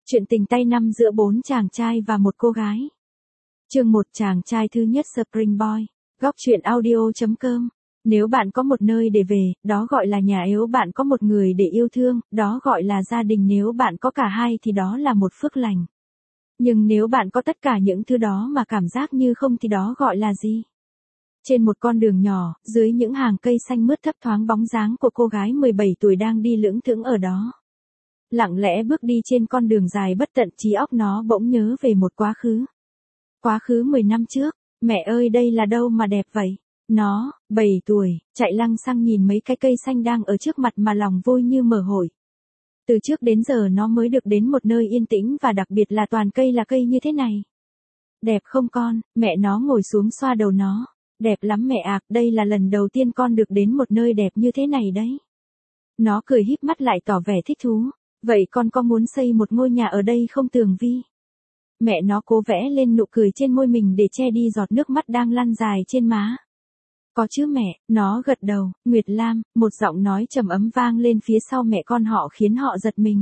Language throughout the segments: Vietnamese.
Chuyện tình tay năm giữa 4 chàng trai và một cô gái. Chương 1 chàng trai thứ nhất Spring Boy. Góc truyện audio.com. Nếu bạn có một nơi để về, đó gọi là nhà. Nếu bạn có một người để yêu thương, đó gọi là gia đình. Nếu bạn có cả hai thì đó là một phước lành. Nhưng nếu bạn có tất cả những thứ đó mà cảm giác như không thì đó gọi là gì? Trên một con đường nhỏ, dưới những hàng cây xanh mướt thấp thoáng bóng dáng của cô gái 17 tuổi đang đi lững thững ở đó. Lặng lẽ bước đi trên con đường dài bất tận, trí óc nó bỗng nhớ về một quá khứ. Quá khứ 10 năm trước, mẹ ơi đây là đâu mà đẹp vậy? Nó, 7 tuổi, chạy lăng xăng nhìn mấy cái cây xanh đang ở trước mặt mà lòng vui như mở hội. Từ trước đến giờ nó mới được đến một nơi yên tĩnh và đặc biệt là toàn cây là cây như thế này. Đẹp không con? Mẹ nó ngồi xuống xoa đầu nó. Đẹp lắm mẹ ạ, đây là lần đầu tiên con được đến một nơi đẹp như thế này đấy. Nó cười híp mắt lại tỏ vẻ thích thú. Vậy con có muốn xây một ngôi nhà ở đây không Tường Vi? Mẹ nó cố vẽ lên nụ cười trên môi mình để che đi giọt nước mắt đang lăn dài trên má. Có chứ mẹ, nó gật đầu. Nguyệt Lam, một giọng nói trầm ấm vang lên phía sau mẹ con họ khiến họ giật mình.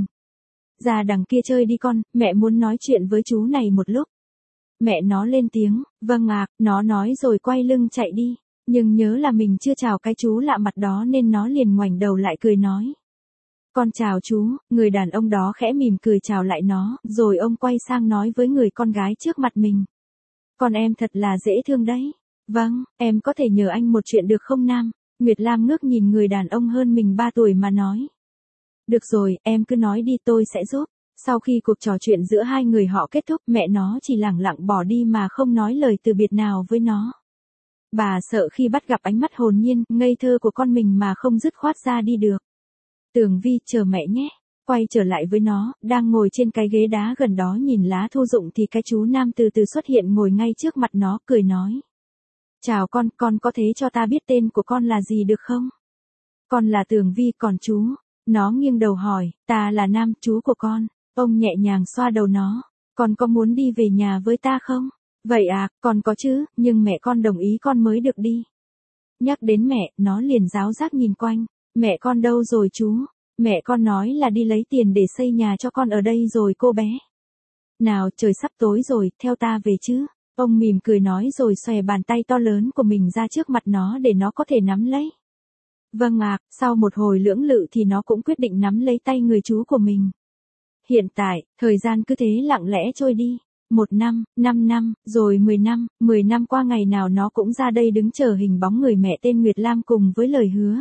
Ra đằng kia chơi đi con, mẹ muốn nói chuyện với chú này một lúc. Mẹ nó lên tiếng, vâng ạ, nó nói rồi quay lưng chạy đi. Nhưng nhớ là mình chưa chào cái chú lạ mặt đó nên nó liền ngoảnh đầu lại cười nói. Con chào chú, người đàn ông đó khẽ mỉm cười chào lại nó, rồi ông quay sang nói với người con gái trước mặt mình. Con em thật là dễ thương đấy. Vâng, em có thể nhờ anh một chuyện được không Nam? Nguyệt Lam ngước nhìn người đàn ông hơn mình 3 tuổi mà nói. Được rồi, em cứ nói đi tôi sẽ giúp. Sau khi cuộc trò chuyện giữa hai người họ kết thúc, mẹ nó chỉ lẳng lặng bỏ đi mà không nói lời từ biệt nào với nó. Bà sợ khi bắt gặp ánh mắt hồn nhiên, ngây thơ của con mình mà không dứt khoát ra đi được. Tường Vi, chờ mẹ nhé. Quay trở lại với nó, đang ngồi trên cái ghế đá gần đó nhìn lá thu rụng thì cái chú Nam từ từ xuất hiện ngồi ngay trước mặt nó, cười nói. Chào con có thể cho ta biết tên của con là gì được không? Con là Tường Vi, còn chú? Nó nghiêng đầu hỏi, ta là Nam, chú của con. Ông nhẹ nhàng xoa đầu nó. Con có muốn đi về nhà với ta không? Vậy à, con có chứ, nhưng mẹ con đồng ý con mới được đi. Nhắc đến mẹ, nó liền ráo rác nhìn quanh. Mẹ con đâu rồi chú? Mẹ con nói là đi lấy tiền để xây nhà cho con ở đây rồi cô bé. Nào trời sắp tối rồi, theo ta về chứ. Ông mỉm cười nói rồi xòe bàn tay to lớn của mình ra trước mặt nó để nó có thể nắm lấy. Vâng ạ, sau một hồi lưỡng lự thì nó cũng quyết định nắm lấy tay người chú của mình. Hiện tại, thời gian cứ thế lặng lẽ trôi đi. 1 năm, 5 năm, rồi 10 năm, 10 năm qua ngày nào nó cũng ra đây đứng chờ hình bóng người mẹ tên Nguyệt Lam cùng với lời hứa.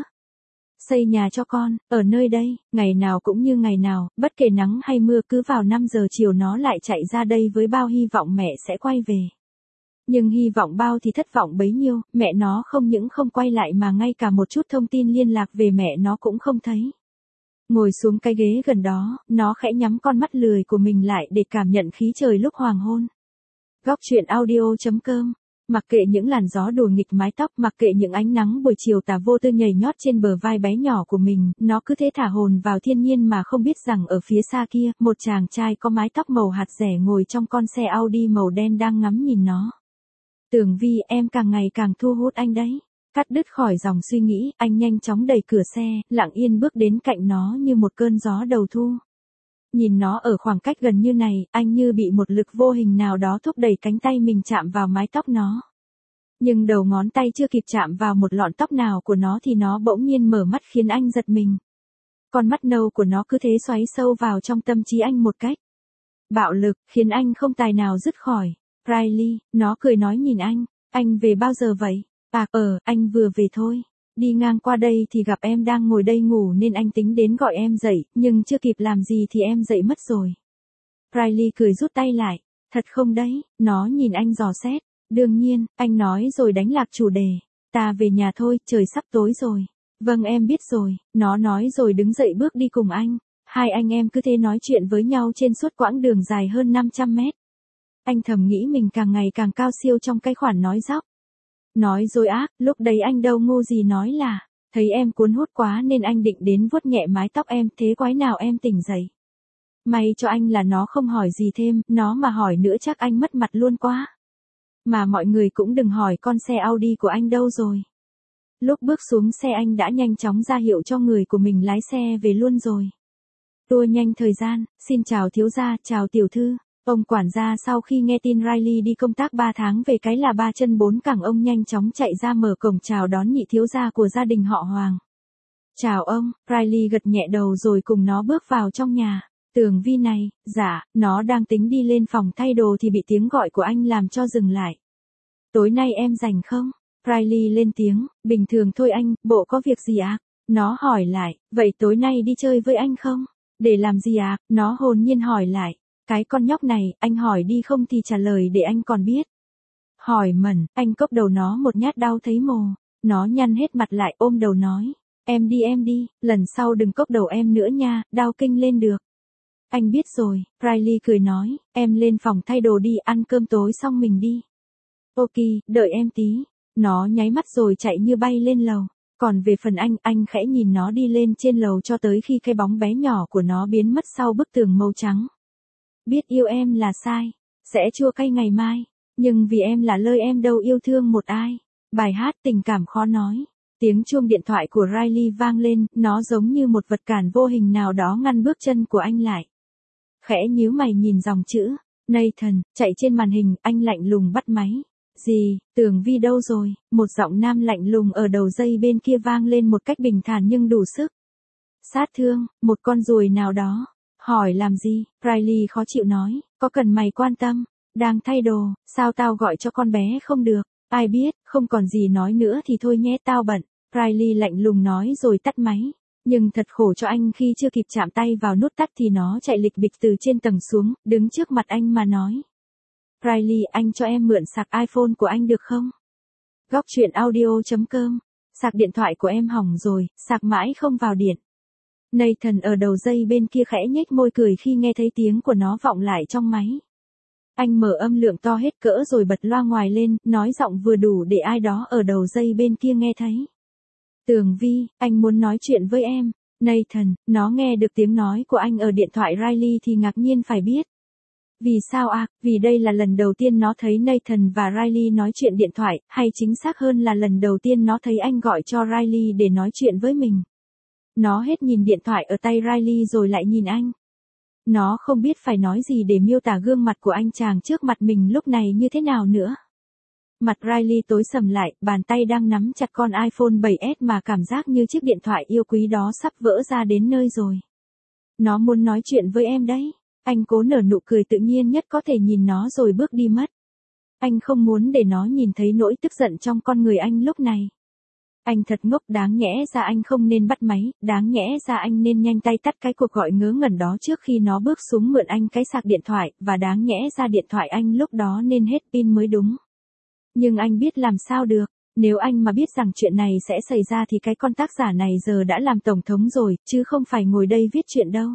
Xây nhà cho con, ở nơi đây, ngày nào cũng như ngày nào, bất kể nắng hay mưa cứ vào 5 giờ chiều nó lại chạy ra đây với bao hy vọng mẹ sẽ quay về. Nhưng hy vọng bao thì thất vọng bấy nhiêu, mẹ nó không những không quay lại mà ngay cả một chút thông tin liên lạc về mẹ nó cũng không thấy. Ngồi xuống cái ghế gần đó, nó khẽ nhắm con mắt lười của mình lại để cảm nhận khí trời lúc hoàng hôn. Góc truyện audio.com. Mặc kệ những làn gió đùa nghịch mái tóc, mặc kệ những ánh nắng buổi chiều tà vô tư nhảy nhót trên bờ vai bé nhỏ của mình, nó cứ thế thả hồn vào thiên nhiên mà không biết rằng ở phía xa kia, một chàng trai có mái tóc màu hạt dẻ ngồi trong con xe Audi màu đen đang ngắm nhìn nó. Tường Vi, em càng ngày càng thu hút anh đấy. Cắt đứt khỏi dòng suy nghĩ, anh nhanh chóng đẩy cửa xe, lặng yên bước đến cạnh nó như một cơn gió đầu thu. Nhìn nó ở khoảng cách gần như này, anh như bị một lực vô hình nào đó thúc đẩy cánh tay mình chạm vào mái tóc nó. Nhưng đầu ngón tay chưa kịp chạm vào một lọn tóc nào của nó thì nó bỗng nhiên mở mắt khiến anh giật mình. Con mắt nâu của nó cứ thế xoáy sâu vào trong tâm trí anh một cách bạo lực, khiến anh không tài nào dứt khỏi. Riley, nó cười nói nhìn anh về bao giờ vậy? À, anh vừa về thôi. Đi ngang qua đây thì gặp em đang ngồi đây ngủ nên anh tính đến gọi em dậy, nhưng chưa kịp làm gì thì em dậy mất rồi. Riley cười rút tay lại. Thật không đấy? Nó nhìn anh dò xét. Đương nhiên, anh nói rồi đánh lạc chủ đề. Ta về nhà thôi, trời sắp tối rồi. Vâng em biết rồi, nó nói rồi đứng dậy bước đi cùng anh. Hai anh em cứ thế nói chuyện với nhau trên suốt quãng đường dài hơn 500 mét. Anh thầm nghĩ mình càng ngày càng cao siêu trong cái khoản nói dóc. Nói dối ác, lúc đấy anh đâu ngu gì nói là, thấy em cuốn hút quá nên anh định đến vuốt nhẹ mái tóc em, thế quái nào em tỉnh dậy. May cho anh là nó không hỏi gì thêm, nó mà hỏi nữa chắc anh mất mặt luôn quá. Mà mọi người cũng đừng hỏi con xe Audi của anh đâu rồi. Lúc bước xuống xe anh đã nhanh chóng ra hiệu cho người của mình lái xe về luôn rồi. Tua nhanh thời gian, xin chào thiếu gia, chào tiểu thư. Ông quản gia sau khi nghe tin Riley đi công tác 3 tháng về cái là 3 chân 4 cẳng, ông nhanh chóng chạy ra mở cổng chào đón nhị thiếu gia của gia đình họ Hoàng. Chào ông, Riley gật nhẹ đầu rồi cùng nó bước vào trong nhà. Tường Vi này, dạ, nó đang tính đi lên phòng thay đồ thì bị tiếng gọi của anh làm cho dừng lại. Tối nay em rảnh không? Riley lên tiếng, bình thường thôi anh, bộ có việc gì ạ? Nó hỏi lại, vậy tối nay đi chơi với anh không? Để làm gì ạ? Nó hồn nhiên hỏi lại. Cái con nhóc này, anh hỏi đi không thì trả lời để anh còn biết. Hỏi mẩn, anh cốc đầu nó một nhát đau thấy mồ. Nó nhăn hết mặt lại ôm đầu nói. Em đi, lần sau đừng cốc đầu em nữa nha, đau kinh lên được. Anh biết rồi, Riley cười nói, em lên phòng thay đồ đi, ăn cơm tối xong mình đi. Ok, đợi em tí. Nó nháy mắt rồi chạy như bay lên lầu. Còn về phần anh khẽ nhìn nó đi lên trên lầu cho tới khi cái bóng bé nhỏ của nó biến mất sau bức tường màu trắng. Biết yêu em là sai, sẽ chua cay ngày mai, nhưng vì em là lời em đâu yêu thương một ai. Bài hát tình cảm khó nói. Tiếng chuông điện thoại của Riley vang lên, nó giống như một vật cản vô hình nào đó ngăn bước chân của anh lại. Khẽ nhíu mày nhìn dòng chữ Nathan chạy trên màn hình, anh lạnh lùng bắt máy. Gì, Tường Vi đâu rồi? Một giọng nam lạnh lùng ở đầu dây bên kia vang lên một cách bình thản nhưng đủ sức. Sát thương, một con ruồi nào đó. Hỏi làm gì? Riley khó chịu nói, có cần mày quan tâm? Đang thay đồ, sao tao gọi cho con bé không được? Ai biết, không còn gì nói nữa thì thôi nhé, tao bận. Riley lạnh lùng nói rồi tắt máy. Nhưng thật khổ cho anh khi chưa kịp chạm tay vào nút tắt thì nó chạy lịch bịch từ trên tầng xuống, đứng trước mặt anh mà nói. Riley, anh cho em mượn sạc iPhone của anh được không? Góc truyện audio.com. Sạc điện thoại của em hỏng rồi, sạc mãi không vào điện. Nathan ở đầu dây bên kia khẽ nhếch môi cười khi nghe thấy tiếng của nó vọng lại trong máy. Anh mở âm lượng to hết cỡ rồi bật loa ngoài lên, nói giọng vừa đủ để ai đó ở đầu dây bên kia nghe thấy. Tường Vi, anh muốn nói chuyện với em. Nathan, nó nghe được tiếng nói của anh ở điện thoại Riley thì ngạc nhiên phải biết. Vì sao ạ? Vì đây là lần đầu tiên nó thấy Nathan và Riley nói chuyện điện thoại, hay chính xác hơn là lần đầu tiên nó thấy anh gọi cho Riley để nói chuyện với mình. Nó hết nhìn điện thoại ở tay Riley rồi lại nhìn anh. Nó không biết phải nói gì để miêu tả gương mặt của anh chàng trước mặt mình lúc này như thế nào nữa. Mặt Riley tối sầm lại, bàn tay đang nắm chặt con iPhone 7s mà cảm giác như chiếc điện thoại yêu quý đó sắp vỡ ra đến nơi rồi. Nó muốn nói chuyện với em đấy. Anh cố nở nụ cười tự nhiên nhất có thể nhìn nó rồi bước đi mất. Anh không muốn để nó nhìn thấy nỗi tức giận trong con người anh lúc này. Anh thật ngốc, đáng nhẽ ra anh không nên bắt máy, đáng nhẽ ra anh nên nhanh tay tắt cái cuộc gọi ngớ ngẩn đó trước khi nó bước xuống mượn anh cái sạc điện thoại, và đáng nhẽ ra điện thoại anh lúc đó nên hết pin mới đúng. Nhưng anh biết làm sao được, nếu anh mà biết rằng chuyện này sẽ xảy ra thì cái con tác giả này giờ đã làm tổng thống rồi, chứ không phải ngồi đây viết chuyện đâu.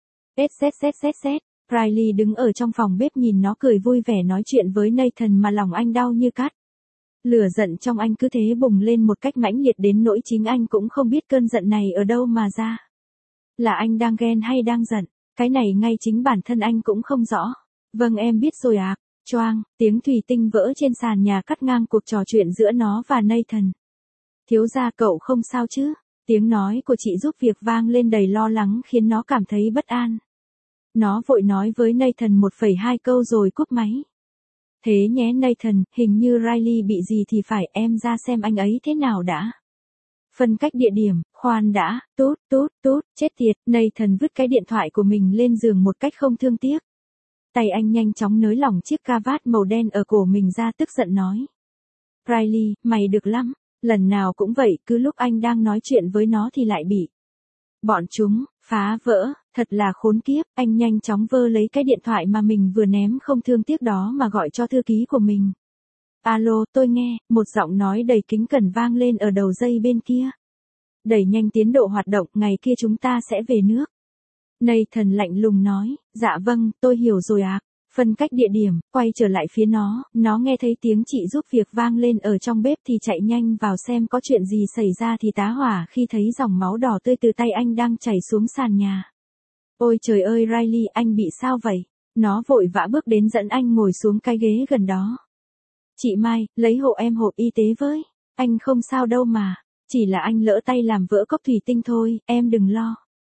Riley đứng ở trong phòng bếp nhìn nó cười vui vẻ nói chuyện với Nathan mà lòng anh đau như cắt. Lửa giận trong anh cứ thế bùng lên một cách mãnh liệt đến nỗi chính anh cũng không biết cơn giận này ở đâu mà ra. Là anh đang ghen hay đang giận, cái này ngay chính bản thân anh cũng không rõ. Vâng em biết rồi ạ. Choang, tiếng thủy tinh vỡ trên sàn nhà cắt ngang cuộc trò chuyện giữa nó và Nathan. Thiếu gia cậu không sao chứ? Tiếng nói của chị giúp việc vang lên đầy lo lắng khiến nó cảm thấy bất an. Nó vội nói với Nathan 1,2 câu rồi cúp máy. Thế nhé Nathan, hình như Riley bị gì thì phải, em ra xem anh ấy thế nào đã. Phân cách địa điểm, khoan đã, tút, chết tiệt, Nathan vứt cái điện thoại của mình lên giường một cách không thương tiếc. Tay anh nhanh chóng nới lỏng chiếc cà vạt màu đen ở cổ mình ra tức giận nói. Riley, mày được lắm, lần nào cũng vậy, cứ lúc anh đang nói chuyện với nó thì lại bị. Bọn chúng, phá vỡ, thật là khốn kiếp, anh nhanh chóng vơ lấy cái điện thoại mà mình vừa ném không thương tiếc đó mà gọi cho thư ký của mình. Alo, tôi nghe, một giọng nói đầy kính cẩn vang lên ở đầu dây bên kia. Đẩy nhanh tiến độ hoạt động, ngày kia chúng ta sẽ về nước. Nathan lạnh lùng nói, dạ vâng, tôi hiểu rồi ạ. Phân cách địa điểm, quay trở lại phía nó nghe thấy tiếng chị giúp việc vang lên ở trong bếp thì chạy nhanh vào xem có chuyện gì xảy ra thì tá hỏa khi thấy dòng máu đỏ tươi từ tay anh đang chảy xuống sàn nhà. Ôi trời ơi Riley, anh bị sao vậy? Nó vội vã bước đến dẫn anh ngồi xuống cái ghế gần đó. Chị Mai, lấy hộ em hộp y tế với. Anh không sao đâu mà, chỉ là anh lỡ tay làm vỡ cốc thủy tinh thôi, em đừng lo.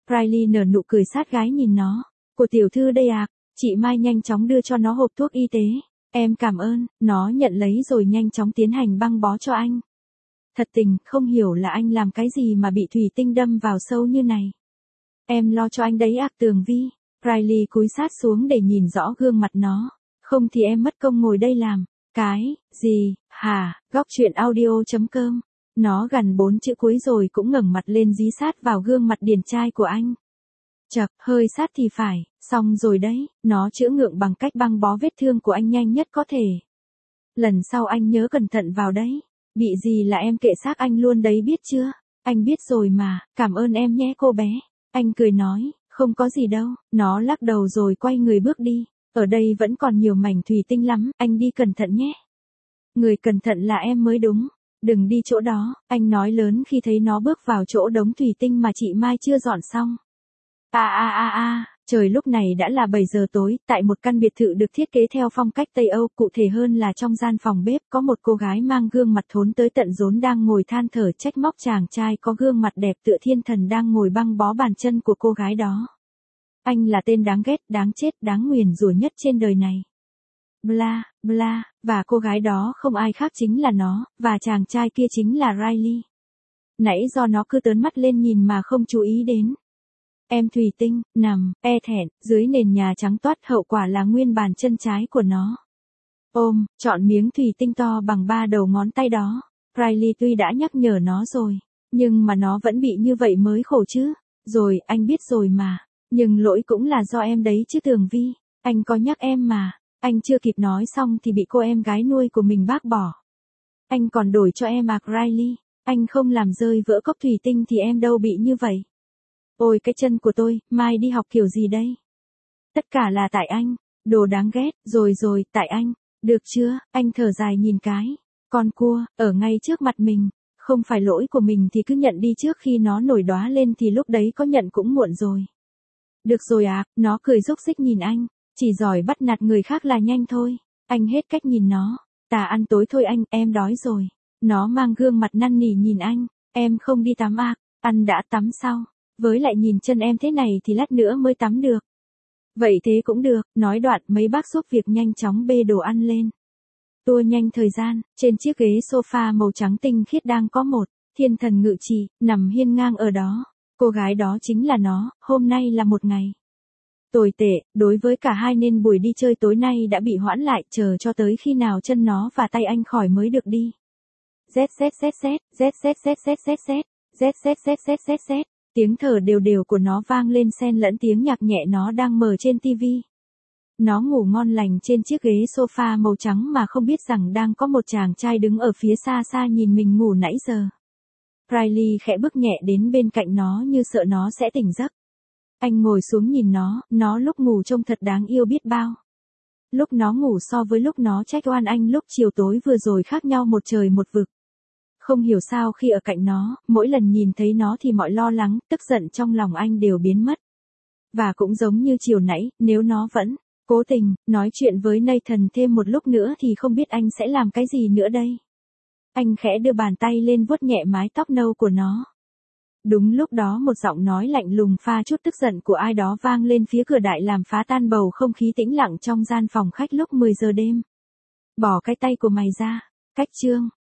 Riley nở nụ cười sát gái nhìn nó. Của tiểu thư đây ạ. Chị Mai nhanh chóng đưa cho nó hộp thuốc y tế. Em cảm ơn, nó nhận lấy rồi nhanh chóng tiến hành băng bó cho anh. Thật tình, không hiểu là anh làm cái gì mà bị thủy tinh đâm vào sâu như này. Em lo cho anh đấy ạ Tường Vi. Riley cúi sát xuống để nhìn rõ gương mặt nó. Không thì em mất công ngồi đây làm. Cái, gì, hả, góc chuyện audio.com. Nó gần 4 chữ cuối rồi cũng ngẩng mặt lên dí sát vào gương mặt điển trai của anh. Chậc, hơi sát thì phải, xong rồi đấy, nó chữa ngượng bằng cách băng bó vết thương của anh nhanh nhất có thể. Lần sau anh nhớ cẩn thận vào đấy. Bị gì là em kệ xác anh luôn đấy biết chưa? Anh biết rồi mà, cảm ơn em nhé cô bé. Anh cười nói, không có gì đâu, nó lắc đầu rồi quay người bước đi. Ở đây vẫn còn nhiều mảnh thủy tinh lắm, anh đi cẩn thận nhé. Người cẩn thận là em mới đúng. Đừng đi chỗ đó, anh nói lớn khi thấy nó bước vào chỗ đống thủy tinh mà chị Mai chưa dọn xong. Trời lúc này đã là 7 giờ tối, tại một căn biệt thự được thiết kế theo phong cách Tây Âu, cụ thể hơn là trong gian phòng bếp có một cô gái mang gương mặt thốn tới tận rốn đang ngồi than thở trách móc chàng trai có gương mặt đẹp tựa thiên thần đang ngồi băng bó bàn chân của cô gái đó. Anh là tên đáng ghét, đáng chết, đáng nguyền rủa nhất trên đời này. Bla, bla, và cô gái đó không ai khác chính là nó, và chàng trai kia chính là Riley. Nãy do nó cứ tớn mắt lên nhìn mà không chú ý đến. Em thủy tinh, nằm, thẹn, dưới nền nhà trắng toát hậu quả là nguyên bàn chân trái của nó. Ôm, chọn miếng thủy tinh to bằng 3 đầu ngón tay đó. Riley tuy đã nhắc nhở nó rồi, nhưng mà nó vẫn bị như vậy mới khổ chứ. Rồi, anh biết rồi mà. Nhưng lỗi cũng là do em đấy chứ Tường Vi. Anh có nhắc em mà. Anh chưa kịp nói xong thì bị cô em gái nuôi của mình bác bỏ. Anh còn đổi cho em Riley. Anh không làm rơi vỡ cốc thủy tinh thì em đâu bị như vậy. Ôi cái chân của tôi, mai đi học kiểu gì đây? Tất cả là tại anh. Đồ đáng ghét, rồi, tại anh. Được chưa, anh thở dài nhìn cái. Con cua, ở ngay trước mặt mình. Không phải lỗi của mình thì cứ nhận đi trước khi nó nổi đóa lên thì lúc đấy có nhận cũng muộn rồi. Được rồi nó cười rúc rích nhìn anh. Chỉ giỏi bắt nạt người khác là nhanh thôi. Anh hết cách nhìn nó. Ta ăn tối thôi anh, em đói rồi. Nó mang gương mặt năn nỉ nhìn anh. Em không đi tắm ăn đã tắm sau. Với lại nhìn chân em thế này thì lát nữa mới tắm được. Vậy thế cũng được, nói đoạn mấy bác giúp việc nhanh chóng bê đồ ăn lên. Tua nhanh thời gian, trên chiếc ghế sofa màu trắng tinh khiết đang có một thiên thần ngự trị, nằm hiên ngang ở đó. Cô gái đó chính là nó, hôm nay là một ngày tồi tệ, đối với cả hai nên buổi đi chơi tối nay đã bị hoãn lại chờ cho tới khi nào chân nó và tay anh khỏi mới được đi. Tiếng thở đều đều của nó vang lên xen lẫn tiếng nhạc nhẹ nó đang mở trên tivi. Nó ngủ ngon lành trên chiếc ghế sofa màu trắng mà không biết rằng đang có một chàng trai đứng ở phía xa xa nhìn mình ngủ nãy giờ. Riley khẽ bước nhẹ đến bên cạnh nó như sợ nó sẽ tỉnh giấc. Anh ngồi xuống nhìn nó lúc ngủ trông thật đáng yêu biết bao. Lúc nó ngủ so với lúc nó trách oan anh lúc chiều tối vừa rồi khác nhau một trời một vực. Không hiểu sao khi ở cạnh nó, mỗi lần nhìn thấy nó thì mọi lo lắng, tức giận trong lòng anh đều biến mất. Và cũng giống như chiều nãy, nếu nó vẫn cố tình nói chuyện với Nathan thêm một lúc nữa thì không biết anh sẽ làm cái gì nữa đây. Anh khẽ đưa bàn tay lên vuốt nhẹ mái tóc nâu của nó. Đúng lúc đó một giọng nói lạnh lùng pha chút tức giận của ai đó vang lên phía cửa đại làm phá tan bầu không khí tĩnh lặng trong gian phòng khách lúc 10 giờ đêm. Bỏ cái tay của mày ra, cách chương.